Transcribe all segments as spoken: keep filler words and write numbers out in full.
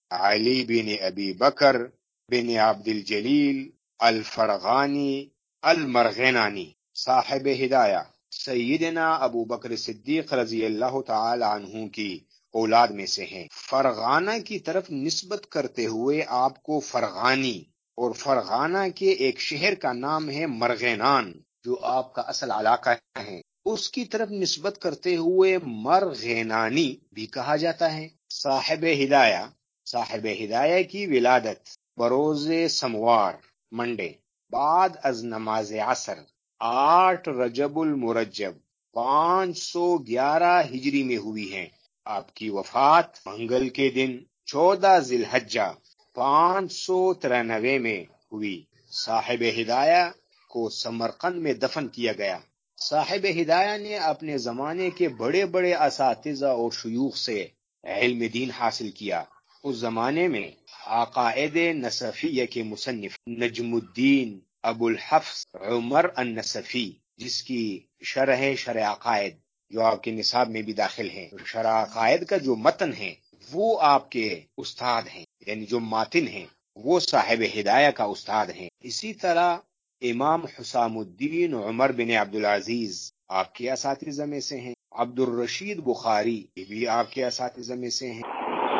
علی بن ابی بکر بن عبد الجلیل الفرغانی المرغینانی، صاحب ہدایہ سیدنا ابو بکر صدیق رضی اللہ تعالی عنہ کی اولاد میں سے ہیں۔ فرغانہ کی طرف نسبت کرتے ہوئے آپ کو فرغانی، اور فرغانہ کے ایک شہر کا نام ہے مرغینان جو آپ کا اصل علاقہ ہے، اس کی طرف نسبت کرتے ہوئے مرغینانی بھی کہا جاتا ہے۔ صاحب ہدایہ صاحب ہدایہ کی ولادت بروز سموار منڈے بعد از نماز عصر آٹھ رجب المرجب پانچ سو گیارہ ہجری میں ہوئی ہے۔ آپ کی وفات منگل کے دن چودہ ذی الحجہ پانچ سو ترانوے میں ہوئی۔ صاحب ہدایہ کو سمرقند میں دفن کیا گیا۔ صاحب ہدایہ نے اپنے زمانے کے بڑے بڑے اساتذہ اور شیوخ سے علم دین حاصل کیا۔ اس زمانے میں عقائد نصفیہ کے مصنف نجم الدین ابو الحفظ عمر النصفی، جس کی شرح شرح عقائد جو آپ کے نصاب میں بھی داخل ہے، شرح عقائد کا جو متن ہے وہ آپ کے استاد ہیں، یعنی جو ماتن ہیں وہ صاحب ہدایہ کا استاد ہیں۔ اسی طرح امام حسام الدین عمر بن عبد العزیز آپ کے اساتذہ میں سے ہیں۔ عبد الرشید بخاری یہ بھی آپ کے اساتذہ میں سے ہیں۔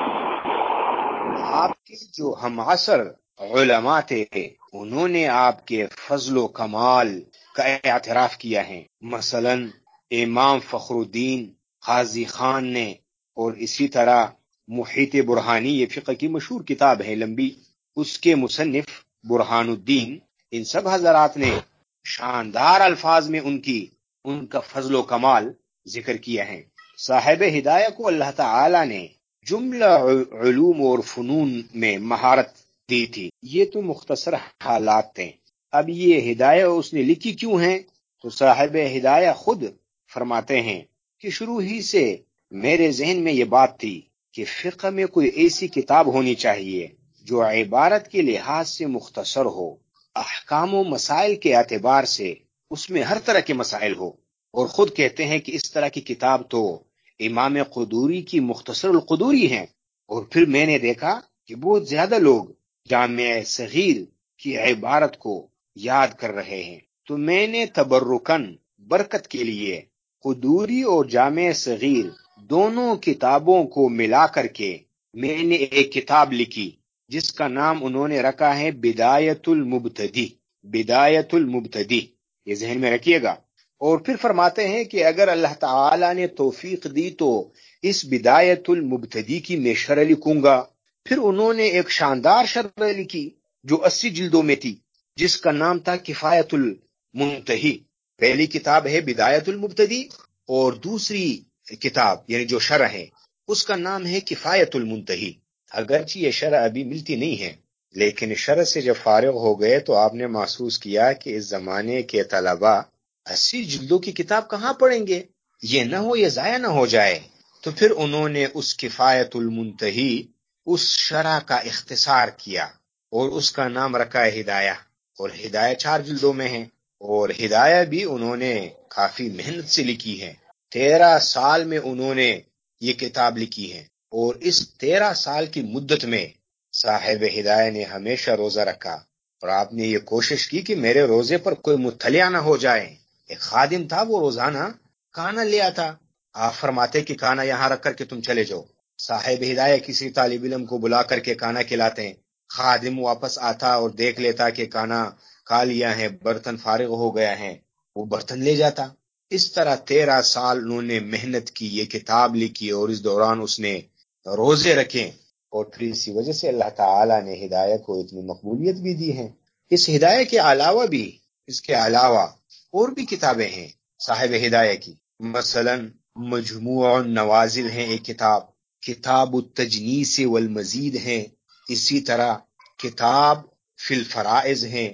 آپ کے جو ہم عصر علماء تھے انہوں نے آپ کے فضل و کمال کا اعتراف کیا ہے۔ مثلا امام فخر الدین قاضی خان نے، اور اسی طرح محیط برہانی، یہ فقہ کی مشہور کتاب ہے لمبی، اس کے مصنف برہان الدین، ان سب حضرات نے شاندار الفاظ میں ان کی ان کا فضل و کمال ذکر کیا ہے۔ صاحب ہدایہ کو اللہ تعالی نے جملہ علوم اور فنون میں مہارت دی تھی۔ یہ تو مختصر حالات تھے۔ اب یہ ہدایہ اس نے لکھی کیوں ہیں؟ تو صاحب ہدایہ خود فرماتے ہیں کہ شروع ہی سے میرے ذہن میں یہ بات تھی کہ فقہ میں کوئی ایسی کتاب ہونی چاہیے جو عبارت کے لحاظ سے مختصر ہو، احکام و مسائل کے اعتبار سے اس میں ہر طرح کے مسائل ہو، اور خود کہتے ہیں کہ اس طرح کی کتاب تو امام قدوری کی مختصر القدوری ہیں۔ اور پھر میں نے دیکھا کہ بہت زیادہ لوگ جامع صغیر کی عبارت کو یاد کر رہے ہیں، تو میں نے تبرکن برکت کے لیے قدوری اور جامع صغیر دونوں کتابوں کو ملا کر کے میں نے ایک کتاب لکھی جس کا نام انہوں نے رکھا ہے بدایت المبتدی۔ بدایت المبتدی یہ ذہن میں رکھیے گا۔ اور پھر فرماتے ہیں کہ اگر اللہ تعالی نے توفیق دی تو اس بدایت المبتدی کی میں شرح لکھوں گا۔ پھر انہوں نے ایک شاندار شرح لکھی جو اسی جلدوں میں تھی، جس کا نام تھا کفایت المنتہی۔ پہلی کتاب ہے بدایت المبتدی، اور دوسری کتاب یعنی جو شرح ہے اس کا نام ہے کفایت المنتہی۔ اگرچہ یہ شرح ابھی ملتی نہیں ہے، لیکن شرح سے جب فارغ ہو گئے تو آپ نے محسوس کیا کہ اس زمانے کے طلباء اسی جلدوں کی کتاب کہاں پڑھیں گے، یہ نہ ہو یہ ضائع نہ ہو جائے۔ تو پھر انہوں نے اس کفایت المنتہی اس شرح کا اختصار کیا اور اس کا نام رکھا ہے ہدایہ، اور ہدایہ چار جلدوں میں ہے، اور ہدایہ بھی انہوں نے کافی محنت سے لکھی ہے۔ تیرہ سال میں انہوں نے یہ کتاب لکھی ہے، اور اس تیرہ سال کی مدت میں صاحب ہدایہ نے ہمیشہ روزہ رکھا، اور آپ نے یہ کوشش کی کہ میرے روزے پر کوئی مطلع نہ ہو جائے۔ ایک خادم تھا، وہ روزانہ کھانا لے آتا، آپ فرماتے کہ کھانا یہاں رکھ کر کے تم چلے جاؤ۔ صاحب ہدایہ کسی طالب علم کو بلا کر کے کھانا کھلاتے ہیں، خادم واپس آتا اور دیکھ لیتا کہ کھانا کھا لیا ہے، برتن فارغ ہو گیا ہے، وہ برتن لے جاتا۔ اس طرح تیرہ سال انہوں نے محنت کی، یہ کتاب لکھی، اور اس دوران اس نے روزے رکھے، اور پھر اسی وجہ سے اللہ تعالی نے ہدایہ کو اتنی مقبولیت بھی دی ہے۔ اس ہدایہ کے علاوہ بھی اس کے علاوہ اور بھی کتابیں ہیں صاحب ہدایہ کی، مثلا مجموع النوازل ہیں ایک کتاب، کتاب التجنیس والمزید ہیں، اسی طرح کتاب فی الفرائض ہیں،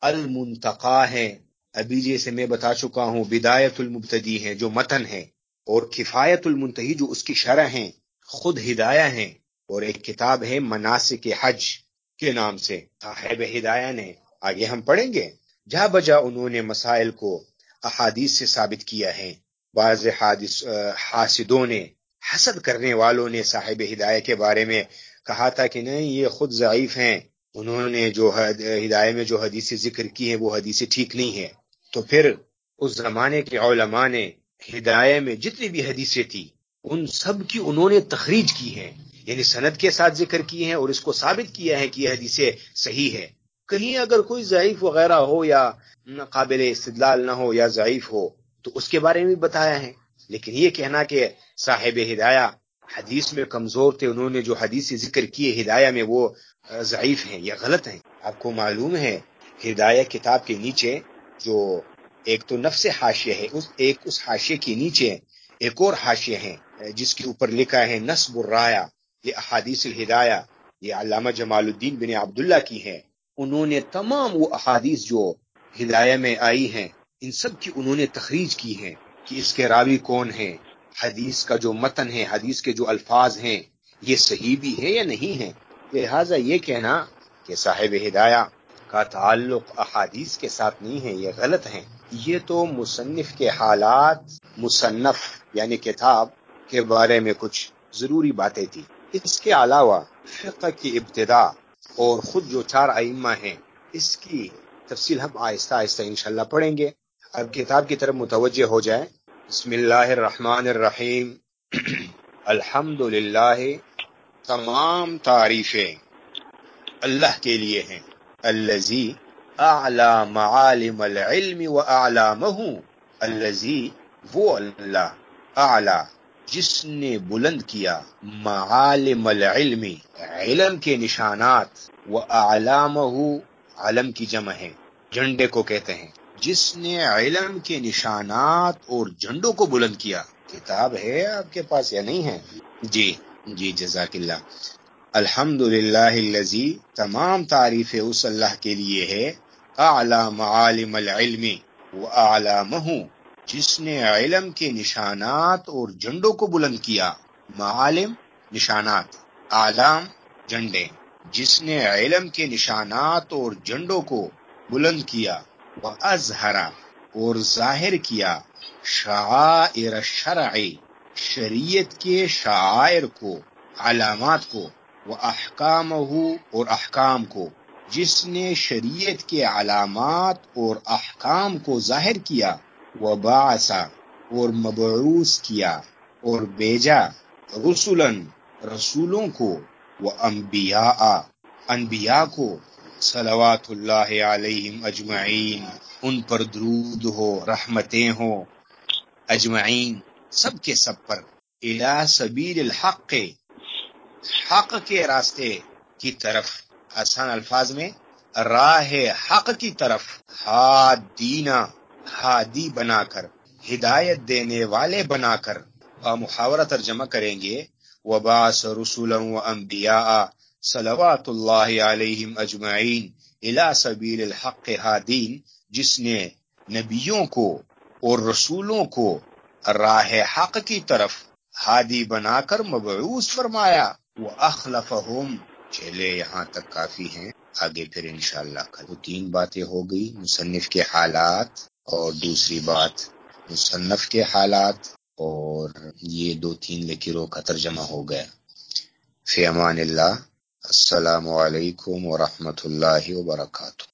المنتقى ہیں، ابھی جیسے میں بتا چکا ہوں بدایت المبتدی ہیں جو متن ہے، اور کفایت المنتہی جو اس کی شرح ہیں، خود ہدایہ ہیں، اور ایک کتاب ہے مناسک حج کے نام سے صاحب ہدایہ نے۔ آگے ہم پڑھیں گے، جہاں بجا انہوں نے مسائل کو احادیث سے ثابت کیا ہے۔ بعض حادث حاسدوں نے، حسد کرنے والوں نے صاحب ہدایہ کے بارے میں کہا تھا کہ نہیں یہ خود ضعیف ہیں، انہوں نے جو ہدایہ میں جو حدیث ذکر کی ہیں وہ حدیث ٹھیک نہیں ہے. تو پھر اس زمانے کے علماء نے ہدایہ میں جتنی بھی حدیثیں تھی ان سب کی انہوں نے تخریج کی ہیں، یعنی سند کے ساتھ ذکر کی ہیں اور اس کو ثابت کیا ہے کہ یہ حدیثیں صحیح ہے. کہیں اگر کوئی ضعیف وغیرہ ہو یا قابل استدلال نہ ہو یا ضعیف ہو تو اس کے بارے میں بتایا ہے. لیکن یہ کہنا کہ صاحب ہدایہ حدیث میں کمزور تھے، انہوں نے جو حدیث ذکر کیے ہدایہ میں وہ ضعیف ہیں، یہ غلط ہیں. آپ کو معلوم ہے ہدایہ کتاب کے نیچے جو ایک تو نفس حاشیہ ہے، اس ایک اس حاشیے کے نیچے ایک اور حاشیہ ہے جس کے اوپر لکھا ہے نصب الرایہ لأحادیث الہدایہ، یہ علامہ جمال الدین بن عبداللہ کی ہے. انہوں نے تمام وہ احادیث جو ہدایہ میں آئی ہیں ان سب کی انہوں نے تخریج کی ہیں کہ اس کے راوی کون ہیں، حدیث کا جو متن ہے، حدیث کے جو الفاظ ہیں یہ صحیح بھی ہے یا نہیں ہے. لہٰذا یہ کہنا کہ صاحب ہدایہ کا تعلق احادیث کے ساتھ نہیں ہے یہ غلط ہے. یہ تو مصنف کے حالات، مصنف یعنی کتاب کے بارے میں کچھ ضروری باتیں تھی. اس کے علاوہ فقہ کی ابتداء اور خود جو چار ائمہ ہیں اس کی تفصیل ہم آہستہ آہستہ انشاءاللہ پڑھیں گے. اب کتاب کی طرف متوجہ ہو جائیں. بسم اللہ الرحمن الرحیم. الحمدللہ، تمام تعریفیں اللہ کے لیے ہیں. الذی اعلی معالم العلم و اعلامہ، الذی وہ اللہ، اعلی جس نے بلند کیا، معالم العلم علم کے نشانات، و اعلامہ علم کی جمع ہے، جھنڈے کو کہتے ہیں، جس نے علم کے نشانات اور جھنڈوں کو بلند کیا. کتاب ہے آپ کے پاس یا نہیں ہے؟ جی جی جزاک اللہ. الحمدللہ الذی، تمام تعریف اس اللہ کے لیے ہے، اعلی معالم العلم و اعلامہ جس نے علم کے نشانات اور جھنڈوں کو بلند کیا. معالم نشانات، اعلام جھنڈے، جس نے علم کے نشانات اور جھنڈوں کو بلند کیا. واظہر اور ظاہر کیا، شعائر الشرع شریعت کے شعائر کو، علامات کو. واحکامہ اور احکام کو، جس نے شریعت کے علامات اور احکام کو ظاہر کیا. وبعث اور مبعوث کیا اور بھیجا، رسلاً رسولوں کو، وانبیاء انبیاء کو، صلوات اللہ علیہم اجمعین ان پر درود ہو، رحمتیں ہوں، اجمعین سب کے سب پر. الی سبیل الحق حق کے راستے کی طرف، آسان الفاظ میں راہ حق کی طرف. ہادینا ہادی بنا کر، ہدایت دینے والے بنا کر. محاورہ ترجمہ کریں گے. وبعث رسولا وانبیاء صلوات اللہ علیہم اجمعین الی سبیل الحق ہادین، جس نے نبیوں کو اور رسولوں کو راہ حق کی طرف ہادی بنا کر مبعوث فرمایا. وَأَخْلَفَهُمْ، چلے یہاں تک کافی ہیں، آگے پھر انشاءاللہ کل. تو تین باتیں ہو گئی، مصنف کے حالات، اور دوسری بات مصنف کے حالات، اور یہ دو تین لکیروں کا ترجمہ ہو گیا. فی امان اللہ. السلام علیکم ورحمۃ اللہ وبرکاتہ.